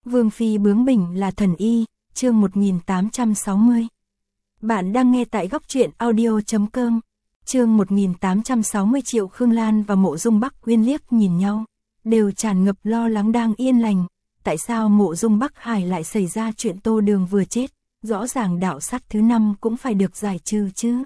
Vương phi bướng bỉnh là thần y, chương 1860. Bạn đang nghe tại góc truyện audio.com. Chương 1860. Triệu Khương Lan và Mộ Dung Bắc Uyên liếc nhìn nhau, đều tràn ngập lo lắng đang yên lành. Tại sao Mộ Dung Bắc Hải lại xảy ra chuyện Tô Đường vừa chết? Rõ ràng đạo sát thứ 5 cũng phải được giải trừ chứ.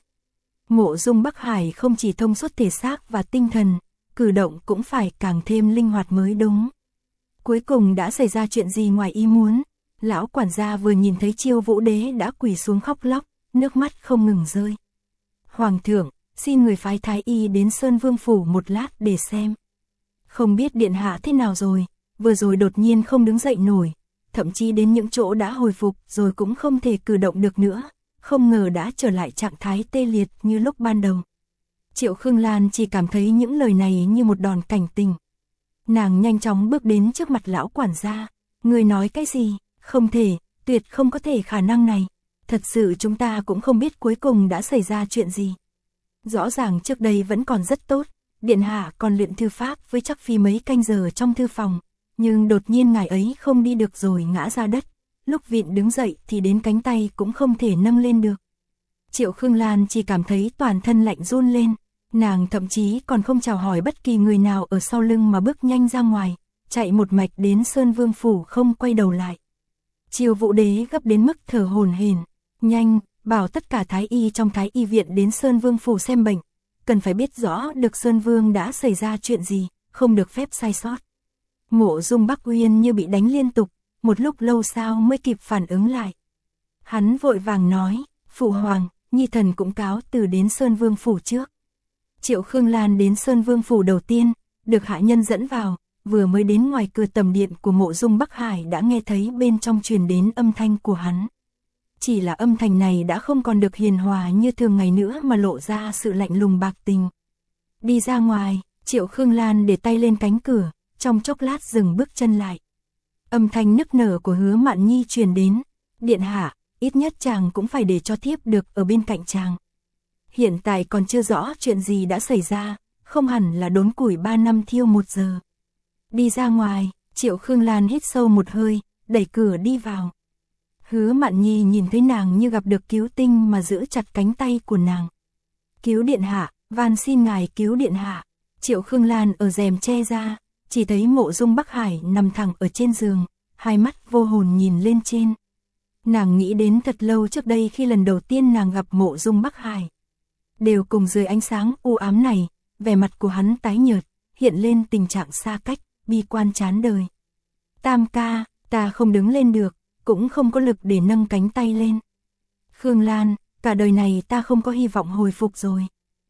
Mộ Dung Bắc Hải không chỉ thông suốt thể xác và tinh thần, cử động cũng phải càng thêm linh hoạt mới đúng. Cuối cùng đã xảy ra chuyện gì ngoài ý muốn? Lão quản gia vừa nhìn thấy Chiêu Vũ Đế đã quỳ xuống khóc lóc, nước mắt không ngừng rơi. Hoàng thượng, xin người phái thái y đến Sơn Vương phủ một lát để xem. Không biết điện hạ thế nào rồi, vừa rồi đột nhiên không đứng dậy nổi, thậm chí đến những chỗ đã hồi phục rồi cũng không thể cử động được nữa, không ngờ đã trở lại trạng thái tê liệt như lúc ban đầu. Triệu Khương Lan chỉ cảm thấy những lời này như một đòn cảnh tỉnh. Nàng nhanh chóng bước đến trước mặt lão quản gia. Người nói cái gì? Không thể, tuyệt không có thể khả năng này. Thật sự chúng ta cũng không biết cuối cùng đã xảy ra chuyện gì. Rõ ràng trước đây vẫn còn rất tốt, điện hạ còn luyện thư pháp với chắc phi mấy canh giờ trong thư phòng. Nhưng đột nhiên ngài ấy không đi được rồi ngã ra đất. Lúc vịn đứng dậy thì đến cánh tay cũng không thể nâng lên được. Triệu Khương Lan chỉ cảm thấy toàn thân lạnh run lên. Nàng thậm chí còn không chào hỏi bất kỳ người nào ở sau lưng mà bước nhanh ra ngoài, chạy một mạch đến Sơn Vương phủ không quay đầu lại. Chiêu Vũ Đế gấp đến mức thở hổn hển, nhanh, bảo tất cả thái y trong thái y viện đến Sơn Vương phủ xem bệnh, cần phải biết rõ được Sơn Vương đã xảy ra chuyện gì, không được phép sai sót. Mộ Dung Bắc Uyên như bị đánh liên tục, một lúc lâu sau mới kịp phản ứng lại. Hắn vội vàng nói, phụ hoàng, nhi thần cũng cáo từ đến Sơn Vương phủ trước. Triệu Khương Lan đến Sơn Vương phủ đầu tiên, được hạ nhân dẫn vào, vừa mới đến ngoài cửa tầm điện của Mộ Dung Bắc Hải đã nghe thấy bên trong truyền đến âm thanh của hắn. Chỉ là âm thanh này đã không còn được hiền hòa như thường ngày nữa mà lộ ra sự lạnh lùng bạc tình. Đi ra ngoài, Triệu Khương Lan để tay lên cánh cửa, trong chốc lát dừng bước chân lại. Âm thanh nức nở của Hứa Mạn Nhi truyền đến, điện hạ, ít nhất chàng cũng phải để cho thiếp được ở bên cạnh chàng. Hiện tại còn chưa rõ chuyện gì đã xảy ra, không hẳn là đốn củi 3 năm thiêu 1 giờ. Đi ra ngoài, Triệu Khương Lan hít sâu một hơi, đẩy cửa đi vào. Hứa Mạn Nhi nhìn thấy nàng như gặp được cứu tinh mà giữ chặt cánh tay của nàng. Cứu điện hạ, van xin ngài cứu điện hạ. Triệu Khương Lan ở rèm che ra, chỉ thấy Mộ Dung Bắc Hải nằm thẳng ở trên giường, hai mắt vô hồn nhìn lên trên. Nàng nghĩ đến thật lâu trước đây khi lần đầu tiên nàng gặp Mộ Dung Bắc Hải. Đều cùng dưới ánh sáng u ám này, vẻ mặt của hắn tái nhợt, hiện lên tình trạng xa cách, bi quan chán đời. Tam ca, ta không đứng lên được, cũng không có lực để nâng cánh tay lên. Khương Lan, cả đời này ta không có hy vọng hồi phục rồi.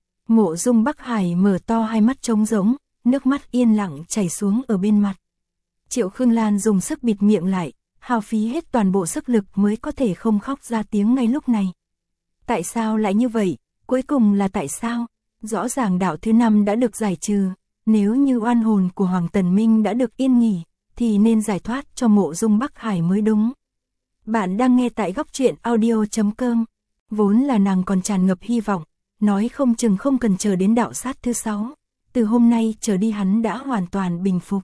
Mộ Dung Bắc Hải mở to hai mắt trống rỗng, nước mắt yên lặng chảy xuống ở bên mặt. Triệu Khương Lan dùng sức bịt miệng lại, hao phí hết toàn bộ sức lực mới có thể không khóc ra tiếng ngay lúc này. Tại sao lại như vậy? Cuối cùng là tại sao? Rõ ràng đạo thứ 5 đã được giải trừ, nếu như oan hồn của Hoàng Tần Minh đã được yên nghỉ, thì nên giải thoát cho Mộ Dung Bắc Hải mới đúng. Bạn đang nghe tại góc truyện audio.com. Vốn là nàng còn tràn ngập hy vọng, nói không chừng không cần chờ đến đạo sát thứ 6. Từ hôm nay trở đi hắn đã hoàn toàn bình phục.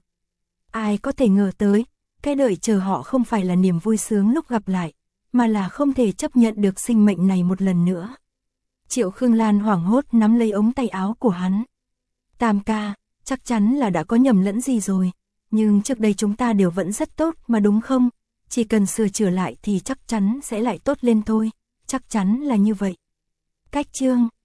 Ai có thể ngờ tới, cái đợi chờ họ không phải là niềm vui sướng lúc gặp lại, mà là không thể chấp nhận được sinh mệnh này một lần nữa. Triệu Khương Lan hoảng hốt nắm lấy ống tay áo của hắn. Tam ca, chắc chắn là đã có nhầm lẫn gì rồi, nhưng trước đây chúng ta đều vẫn rất tốt mà đúng không? Chỉ cần sửa chữa lại thì chắc chắn sẽ lại tốt lên thôi, chắc chắn là như vậy. Cách chương